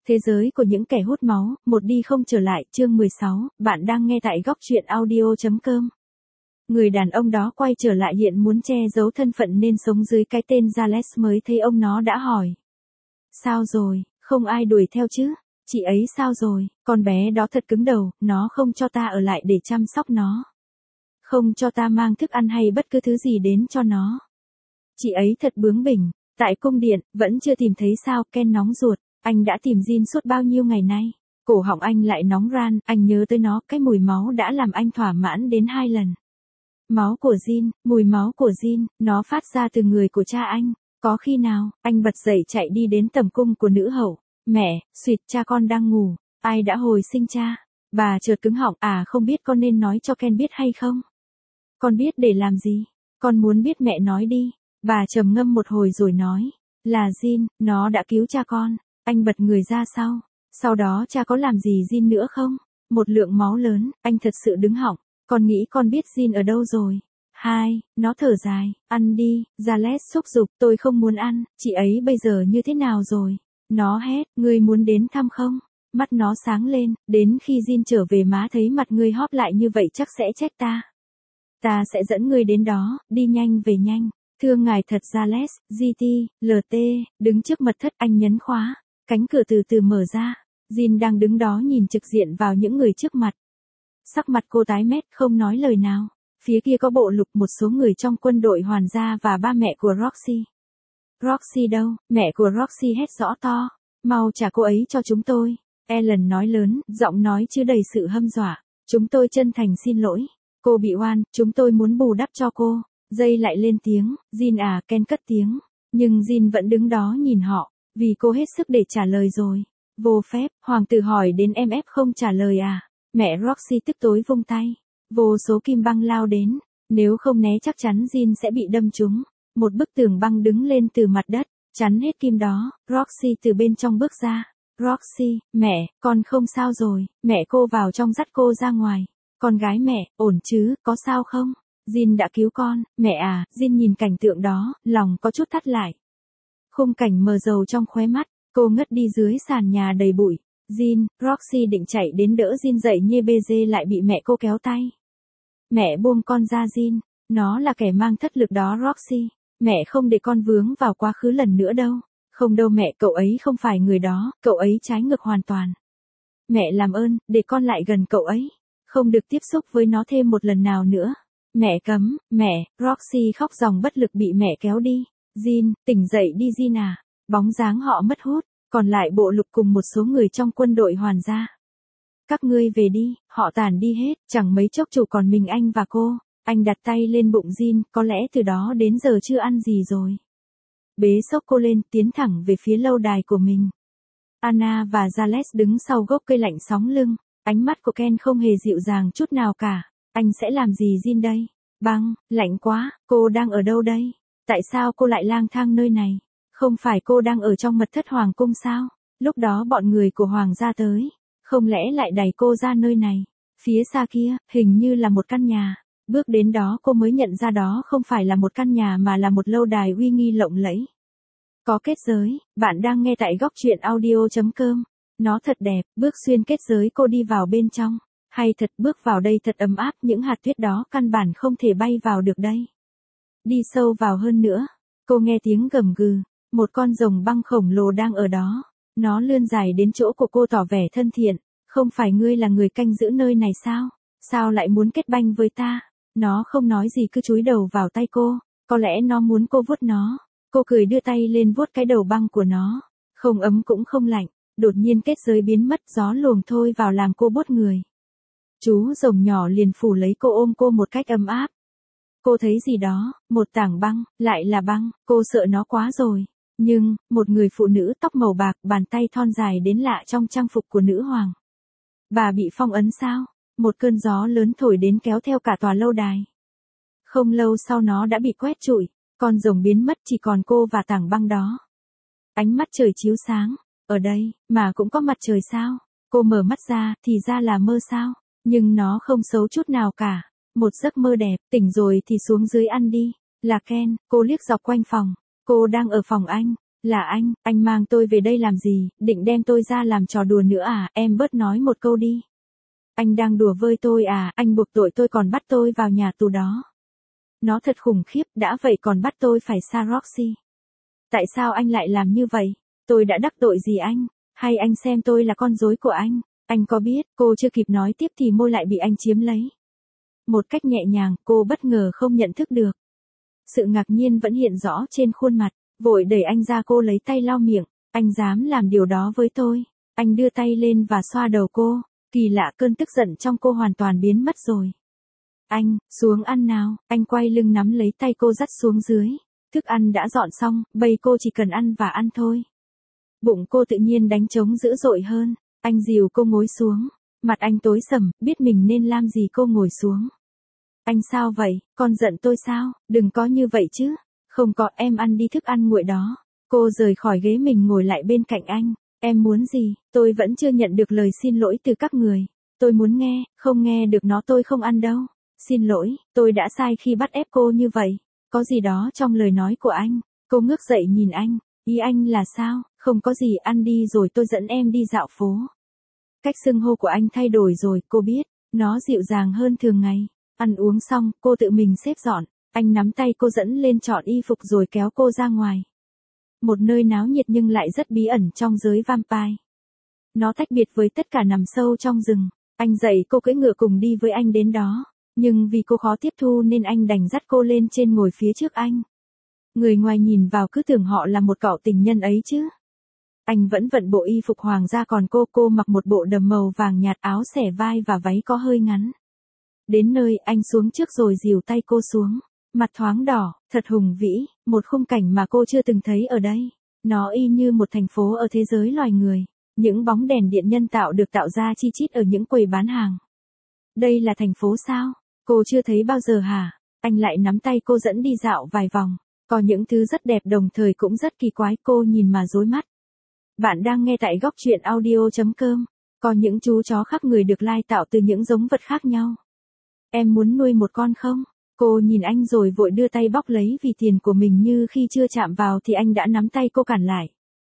Thế giới của những kẻ hút máu, một đi không trở lại, chương 16, bạn đang nghe tại góc truyện audio.com. Người đàn ông đó quay trở lại hiện muốn che giấu thân phận nên sống dưới cái tên Jales mới thấy ông nó đã hỏi. Sao rồi, không ai đuổi theo chứ? Chị ấy sao rồi? Con bé đó thật cứng đầu, nó không cho ta ở lại để chăm sóc nó. Không cho ta mang thức ăn hay bất cứ thứ gì đến cho nó. Chị ấy thật bướng bỉnh. Tại cung điện, vẫn chưa tìm thấy sao, Ken nóng ruột. Anh đã tìm Jin suốt bao nhiêu ngày nay. Cổ họng anh lại nóng ran, anh nhớ tới nó, cái mùi máu đã làm anh thỏa mãn đến 2 lần. Máu của Jin, mùi máu của Jin, nó phát ra từ người của cha anh. Có khi nào, anh bật dậy chạy đi đến tầm cung của nữ hậu. Mẹ, suýt, cha con đang ngủ. Ai đã hồi sinh cha? Bà chợt cứng họng, không biết con nên nói cho Ken biết hay không? Con biết để làm gì? Con muốn biết, mẹ nói đi. Bà trầm ngâm một hồi rồi nói. Là Jin, nó đã cứu cha con. Anh bật người ra sau. Sau đó cha có làm gì Jin nữa không? Một lượng máu lớn, anh thật sự đứng họng. Con nghĩ con biết Jin ở đâu rồi. Nó thở dài, ăn đi, Jales xúc giục, tôi không muốn ăn, chị ấy bây giờ như thế nào rồi? Nó hét, ngươi muốn đến thăm không? Mắt nó sáng lên, đến khi Jin trở về má thấy mặt ngươi hóp lại như vậy chắc sẽ trách ta. Ta sẽ dẫn ngươi đến đó, đi nhanh về nhanh. Thưa ngài thật Jales, GT, LT, đứng trước mật thất anh nhấn khóa. Cánh cửa từ từ mở ra. Jin đang đứng đó nhìn trực diện vào những người trước mặt. Sắc mặt cô tái mét không nói lời nào. Phía kia có Bộ Lục, một số người trong quân đội hoàn gia và ba mẹ của Roxy. Roxy đâu? Mẹ của Roxy hét rõ to. Mau trả cô ấy cho chúng tôi. Ellen nói lớn, giọng nói chứa đầy sự hâm dọa. Chúng tôi chân thành xin lỗi. Cô bị oan, chúng tôi muốn bù đắp cho cô. Dây lại lên tiếng, Jin Ken cất tiếng. Nhưng Jin vẫn đứng đó nhìn họ, vì cô hết sức để trả lời rồi. Vô phép, hoàng tử hỏi đến em ép không trả lời à? Mẹ Roxy tức tối vung tay. Vô số kim băng lao đến. Nếu không né chắc chắn Jin sẽ bị đâm trúng. Một bức tường băng đứng lên từ mặt đất, chắn hết kim đó. Roxy từ bên trong bước ra. Roxy, mẹ, con không sao rồi. Mẹ cô vào trong dắt cô ra ngoài. Con gái mẹ, ổn chứ, có sao không? Jin đã cứu con, mẹ à. Jin nhìn cảnh tượng đó, lòng có chút thắt lại. Khung cảnh mờ dầu trong khóe mắt, cô ngất đi dưới sàn nhà đầy bụi. Jin, Roxy định chạy đến đỡ Jin dậy nhưng BG lại bị mẹ cô kéo tay. Mẹ buông con ra Jin, nó là kẻ mang thất lực đó Roxy. Mẹ không để con vướng vào quá khứ lần nữa đâu. Không đâu mẹ, cậu ấy không phải người đó, cậu ấy trái ngược hoàn toàn. Mẹ làm ơn, để con lại gần cậu ấy. Không được tiếp xúc với nó thêm một lần nào nữa. Mẹ cấm, mẹ, Roxy khóc ròng bất lực bị mẹ kéo đi. Jin, tỉnh dậy đi Jin à. Bóng dáng họ mất hút, còn lại Bộ Lục cùng một số người trong quân đội hoàn gia. Các ngươi về đi, họ tản đi hết, chẳng mấy chốc chủ còn mình anh và cô. Anh đặt tay lên bụng Jin, có lẽ từ đó đến giờ chưa ăn gì rồi. Bế xốc cô lên, tiến thẳng về phía lâu đài của mình. Anna và Jales đứng sau gốc cây lạnh sóng lưng. Ánh mắt của Ken không hề dịu dàng chút nào cả. Anh sẽ làm gì Jin đây? Băng, lạnh quá, cô đang ở đâu đây? Tại sao cô lại lang thang nơi này? Không phải cô đang ở trong mật thất hoàng cung sao? Lúc đó bọn người của hoàng gia tới. Không lẽ lại đẩy cô ra nơi này? Phía xa kia, hình như là một căn nhà. Bước đến đó cô mới nhận ra đó không phải là một căn nhà mà là một lâu đài uy nghi lộng lẫy. Có kết giới, bạn đang nghe tại góc truyện audio.com. Nó thật đẹp, bước xuyên kết giới cô đi vào bên trong. Hay thật, bước vào đây thật ấm áp, những hạt tuyết đó căn bản không thể bay vào được đây. Đi sâu vào hơn nữa, cô nghe tiếng gầm gừ, một con rồng băng khổng lồ đang ở đó. Nó lươn dài đến chỗ của cô tỏ vẻ thân thiện. Không phải ngươi là người canh giữ nơi này sao? Sao lại muốn kết banh với ta? Nó không nói gì cứ chúi đầu vào tay cô. Có lẽ nó muốn cô vuốt nó. Cô cười đưa tay lên vuốt cái đầu băng của nó. Không ấm cũng không lạnh. Đột nhiên kết giới biến mất, gió luồng thôi vào làm cô buốt người. Chú rồng nhỏ liền phủ lấy cô, ôm cô một cách ấm áp. Cô thấy gì đó, một tảng băng, lại là băng, cô sợ nó quá rồi. Nhưng, một người phụ nữ tóc màu bạc, bàn tay thon dài đến lạ trong trang phục của nữ hoàng. Bà bị phong ấn sao? Một cơn gió lớn thổi đến kéo theo cả tòa lâu đài. Không lâu sau nó đã bị quét trụi, con rồng biến mất, chỉ còn cô và tảng băng đó. Ánh mắt trời chiếu sáng, ở đây, mà cũng có mặt trời sao? Cô mở mắt ra, thì ra là mơ sao? Nhưng nó không xấu chút nào cả. Một giấc mơ đẹp, tỉnh rồi thì xuống dưới ăn đi. Là Ken, cô liếc dọc quanh phòng. Cô đang ở phòng anh. Là anh mang tôi về đây làm gì, định đem tôi ra làm trò đùa nữa à, em bớt nói một câu đi. Anh đang đùa với tôi à, anh buộc tội tôi còn bắt tôi vào nhà tù đó. Nó thật khủng khiếp, đã vậy còn bắt tôi phải xa Roxy. Tại sao anh lại làm như vậy? Tôi đã đắc tội gì anh? Hay anh xem tôi là con rối của anh? Anh có biết, cô chưa kịp nói tiếp thì môi lại bị anh chiếm lấy. Một cách nhẹ nhàng, cô bất ngờ không nhận thức được. Sự ngạc nhiên vẫn hiện rõ trên khuôn mặt, vội đẩy anh ra, cô lấy tay lau miệng. Anh dám làm điều đó với tôi. Anh đưa tay lên và xoa đầu cô. Kỳ lạ, cơn tức giận trong cô hoàn toàn biến mất rồi. Anh, xuống ăn nào, anh quay lưng nắm lấy tay cô dắt xuống dưới. Thức ăn đã dọn xong, bây cô chỉ cần ăn và ăn thôi. Bụng cô tự nhiên đánh trống dữ dội hơn. Anh dìu cô ngồi xuống. Mặt anh tối sầm, biết mình nên làm gì, cô ngồi xuống. Anh sao vậy, con giận tôi sao, đừng có như vậy chứ. Không có, em ăn đi thức ăn nguội đó. Cô rời khỏi ghế mình ngồi lại bên cạnh anh. Em muốn gì, tôi vẫn chưa nhận được lời xin lỗi từ các người. Tôi muốn nghe, không nghe được nó tôi không ăn đâu. Xin lỗi, tôi đã sai khi bắt ép cô như vậy. Có gì đó trong lời nói của anh. Cô ngước dậy nhìn anh. Ý anh là sao, không có gì, ăn đi rồi tôi dẫn em đi dạo phố. Cách xưng hô của anh thay đổi rồi, cô biết. Nó dịu dàng hơn thường ngày. Ăn uống xong, cô tự mình xếp dọn. Anh nắm tay cô dẫn lên chọn y phục rồi kéo cô ra ngoài. Một nơi náo nhiệt nhưng lại rất bí ẩn trong giới vampire. Nó tách biệt với tất cả, nằm sâu trong rừng. Anh dạy cô cưỡi ngựa cùng đi với anh đến đó. Nhưng vì cô khó tiếp thu nên anh đành dắt cô lên trên ngồi phía trước anh. Người ngoài nhìn vào cứ tưởng họ là một cậu tình nhân ấy chứ. Anh vẫn vận bộ y phục hoàng gia, còn cô mặc một bộ đầm màu vàng nhạt, áo xẻ vai và váy có hơi ngắn. Đến nơi, anh xuống trước rồi dìu tay cô xuống. Mặt thoáng đỏ, thật hùng vĩ, một khung cảnh mà cô chưa từng thấy ở đây. Nó y như một thành phố ở thế giới loài người. Những bóng đèn điện nhân tạo được tạo ra chi chít ở những quầy bán hàng. Đây là thành phố sao? Cô chưa thấy bao giờ hả? Anh lại nắm tay cô dẫn đi dạo vài vòng. Có những thứ rất đẹp đồng thời cũng rất kỳ quái, cô nhìn mà rối mắt. Bạn đang nghe tại góc truyện audio.com. Có những chú chó khác người được lai tạo từ những giống vật khác nhau. Em muốn nuôi một con không? Cô nhìn anh rồi vội đưa tay bóc lấy vì tiền của mình, như khi chưa chạm vào thì anh đã nắm tay cô cản lại.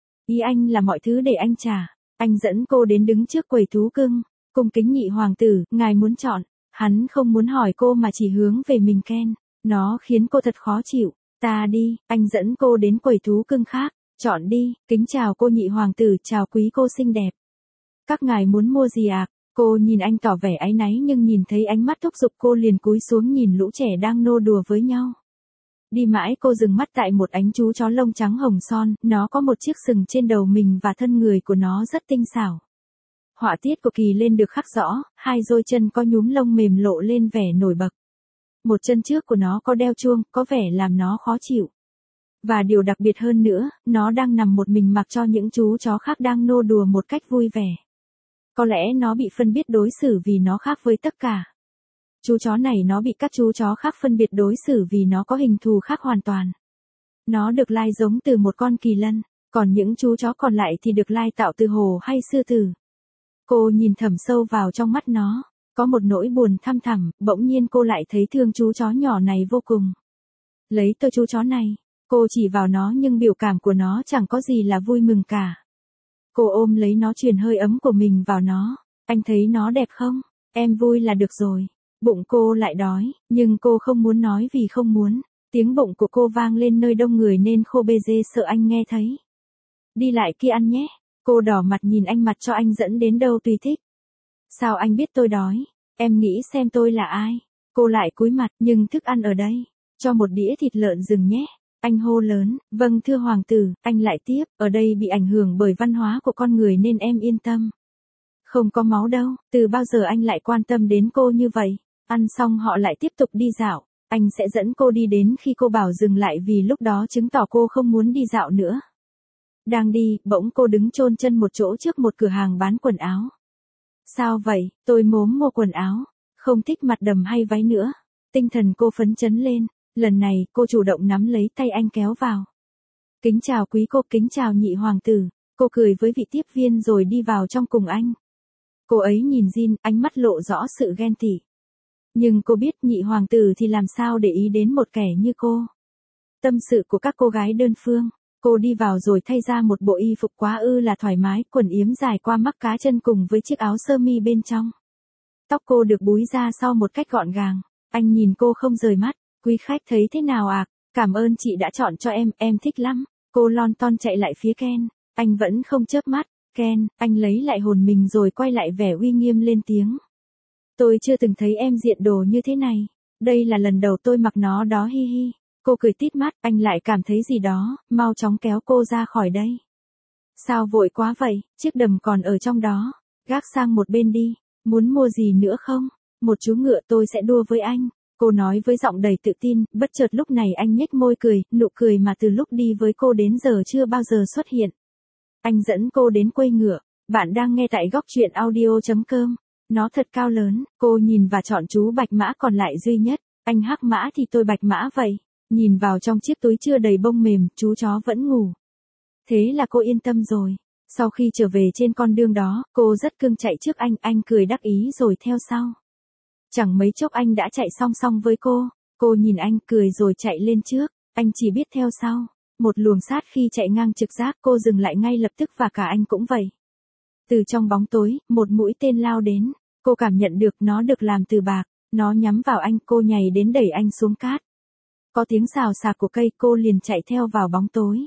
Ý anh là mọi thứ để anh trả. Anh dẫn cô đến đứng trước quầy thú cưng. Cung kính nhị hoàng tử, ngài muốn chọn. Hắn không muốn hỏi cô mà chỉ hướng về mình Ken. Nó khiến cô thật khó chịu. Ta đi, anh dẫn cô đến quầy thú cưng khác. Chọn đi, kính chào cô nhị hoàng tử, chào quý cô xinh đẹp. Các ngài muốn mua gì ạ? Cô nhìn anh tỏ vẻ áy náy nhưng nhìn thấy ánh mắt thúc giục cô liền cúi xuống nhìn lũ trẻ đang nô đùa với nhau. Đi mãi cô dừng mắt tại một ánh chú chó lông trắng hồng son, nó có một chiếc sừng trên đầu mình và thân người của nó rất tinh xảo. Họa tiết của Kỳ lên được khắc rõ, hai đôi chân có nhúm lông mềm lộ lên vẻ nổi bật. Một chân trước của nó có đeo chuông, có vẻ làm nó khó chịu. Và điều đặc biệt hơn nữa, nó đang nằm một mình mặc cho những chú chó khác đang nô đùa một cách vui vẻ. Có lẽ nó bị phân biệt đối xử vì nó khác với tất cả. Chú chó này nó bị các chú chó khác phân biệt đối xử vì nó có hình thù khác hoàn toàn. Nó được lai giống từ một con kỳ lân, còn những chú chó còn lại thì được lai tạo từ hổ hay sư tử. Cô nhìn thầm sâu vào trong mắt nó, có một nỗi buồn thăm thẳm, bỗng nhiên cô lại thấy thương chú chó nhỏ này vô cùng. Lấy tôi chú chó này, cô chỉ vào nó nhưng biểu cảm của nó chẳng có gì là vui mừng cả. Cô ôm lấy nó truyền hơi ấm của mình vào nó. Anh thấy nó đẹp không? Em vui là được rồi. Bụng cô lại đói, nhưng cô không muốn nói vì không muốn. Tiếng bụng của cô vang lên nơi đông người nên Khô Bê Dê sợ anh nghe thấy. Đi lại kia ăn nhé. Cô đỏ mặt nhìn anh, mặt cho anh dẫn đến đâu tùy thích. Sao anh biết tôi đói? Em nghĩ xem tôi là ai? Cô lại cúi mặt, nhưng thức ăn ở đây. Cho một đĩa thịt lợn rừng nhé. Anh hô lớn, vâng thưa hoàng tử. Anh lại tiếp, ở đây bị ảnh hưởng bởi văn hóa của con người nên em yên tâm. Không có máu đâu, từ bao giờ anh lại quan tâm đến cô như vậy? Ăn xong họ lại tiếp tục đi dạo. Anh sẽ dẫn cô đi đến khi cô bảo dừng lại vì lúc đó chứng tỏ cô không muốn đi dạo nữa. Đang đi, bỗng cô đứng chôn chân một chỗ trước một cửa hàng bán quần áo. Sao vậy, tôi mốm mua quần áo, không thích mặt đầm hay váy nữa. Tinh thần cô phấn chấn lên, lần này cô chủ động nắm lấy tay anh kéo vào. Kính chào quý cô, kính chào nhị hoàng tử. Cô cười với vị tiếp viên rồi đi vào trong cùng anh. Cô ấy nhìn Jin, ánh mắt lộ rõ sự ghen tị. Nhưng cô biết nhị hoàng tử thì làm sao để ý đến một kẻ như cô. Tâm sự của các cô gái đơn phương. Cô đi vào rồi thay ra một bộ y phục quá là thoải mái, quần yếm dài qua mắc cá chân cùng với chiếc áo sơ mi bên trong. Tóc cô được búi ra sau một cách gọn gàng. Anh nhìn cô không rời mắt. Quý khách thấy thế nào ạ? Cảm ơn chị đã chọn cho em thích lắm. Cô lon ton chạy lại phía Ken. Anh vẫn không chớp mắt. Ken, anh lấy lại hồn mình rồi quay lại vẻ uy nghiêm lên tiếng. Tôi chưa từng thấy em diện đồ như thế này. Đây là lần đầu tôi mặc nó đó hi hi. Cô cười tít mắt, anh lại cảm thấy gì đó, mau chóng kéo cô ra khỏi đây. Sao vội quá vậy, chiếc đầm còn ở trong đó. Gác sang một bên đi, muốn mua gì nữa không? Một chú ngựa tôi sẽ đua với anh. Cô nói với giọng đầy tự tin, bất chợt lúc này anh nhếch môi cười, nụ cười mà từ lúc đi với cô đến giờ chưa bao giờ xuất hiện. Anh dẫn cô đến quây ngựa. Bạn đang nghe tại góc truyện audio.com. Nó thật cao lớn, cô nhìn và chọn chú bạch mã còn lại duy nhất. Anh hắc mã thì tôi bạch mã vậy. Nhìn vào trong chiếc túi chưa đầy bông mềm, chú chó vẫn ngủ. Thế là cô yên tâm rồi. Sau khi trở về trên con đường đó, cô rất cưng chạy trước anh cười đắc ý rồi theo sau. Chẳng mấy chốc anh đã chạy song song với cô nhìn anh cười rồi chạy lên trước, anh chỉ biết theo sau. Một luồng sát khi chạy ngang trực giác cô dừng lại ngay lập tức và cả anh cũng vậy. Từ trong bóng tối, một mũi tên lao đến, cô cảm nhận được nó được làm từ bạc, nó nhắm vào anh, cô nhảy đến đẩy anh xuống cát. Có tiếng xào xạc của cây, cô liền chạy theo vào bóng tối.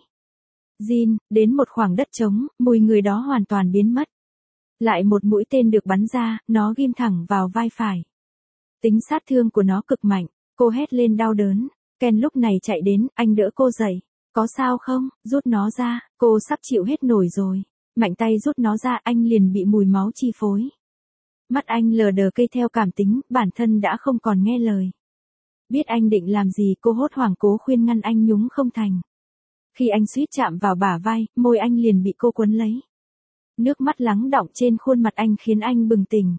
Jin, đến một khoảng đất trống, mùi người đó hoàn toàn biến mất. Lại một mũi tên được bắn ra, nó ghim thẳng vào vai phải. Tính sát thương của nó cực mạnh, cô hét lên đau đớn. Ken lúc này chạy đến, anh đỡ cô dậy. Có sao không, rút nó ra, cô sắp chịu hết nổi rồi. Mạnh tay rút nó ra, anh liền bị mùi máu chi phối. Mắt anh lờ đờ cây theo cảm tính, bản thân đã không còn nghe lời. Biết anh định làm gì, cô hốt hoảng cố khuyên ngăn anh nhúng không thành. Khi anh suýt chạm vào bả vai, môi anh liền bị cô quấn lấy. Nước mắt lắng đọng trên khuôn mặt anh khiến anh bừng tỉnh.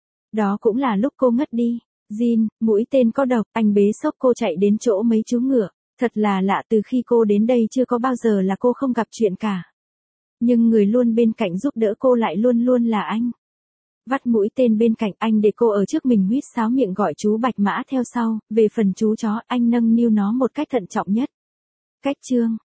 Đó cũng là lúc cô ngất đi. Jin, mũi tên có độc, anh bế xốc cô chạy đến chỗ mấy chú ngựa. Thật là lạ, từ khi cô đến đây chưa có bao giờ là cô không gặp chuyện cả. Nhưng người luôn bên cạnh giúp đỡ cô lại luôn luôn là anh. Vắt mũi tên bên cạnh anh để cô ở trước mình huýt sáo miệng gọi chú bạch mã theo sau. Về phần chú chó, anh nâng niu nó một cách thận trọng nhất. Cách chương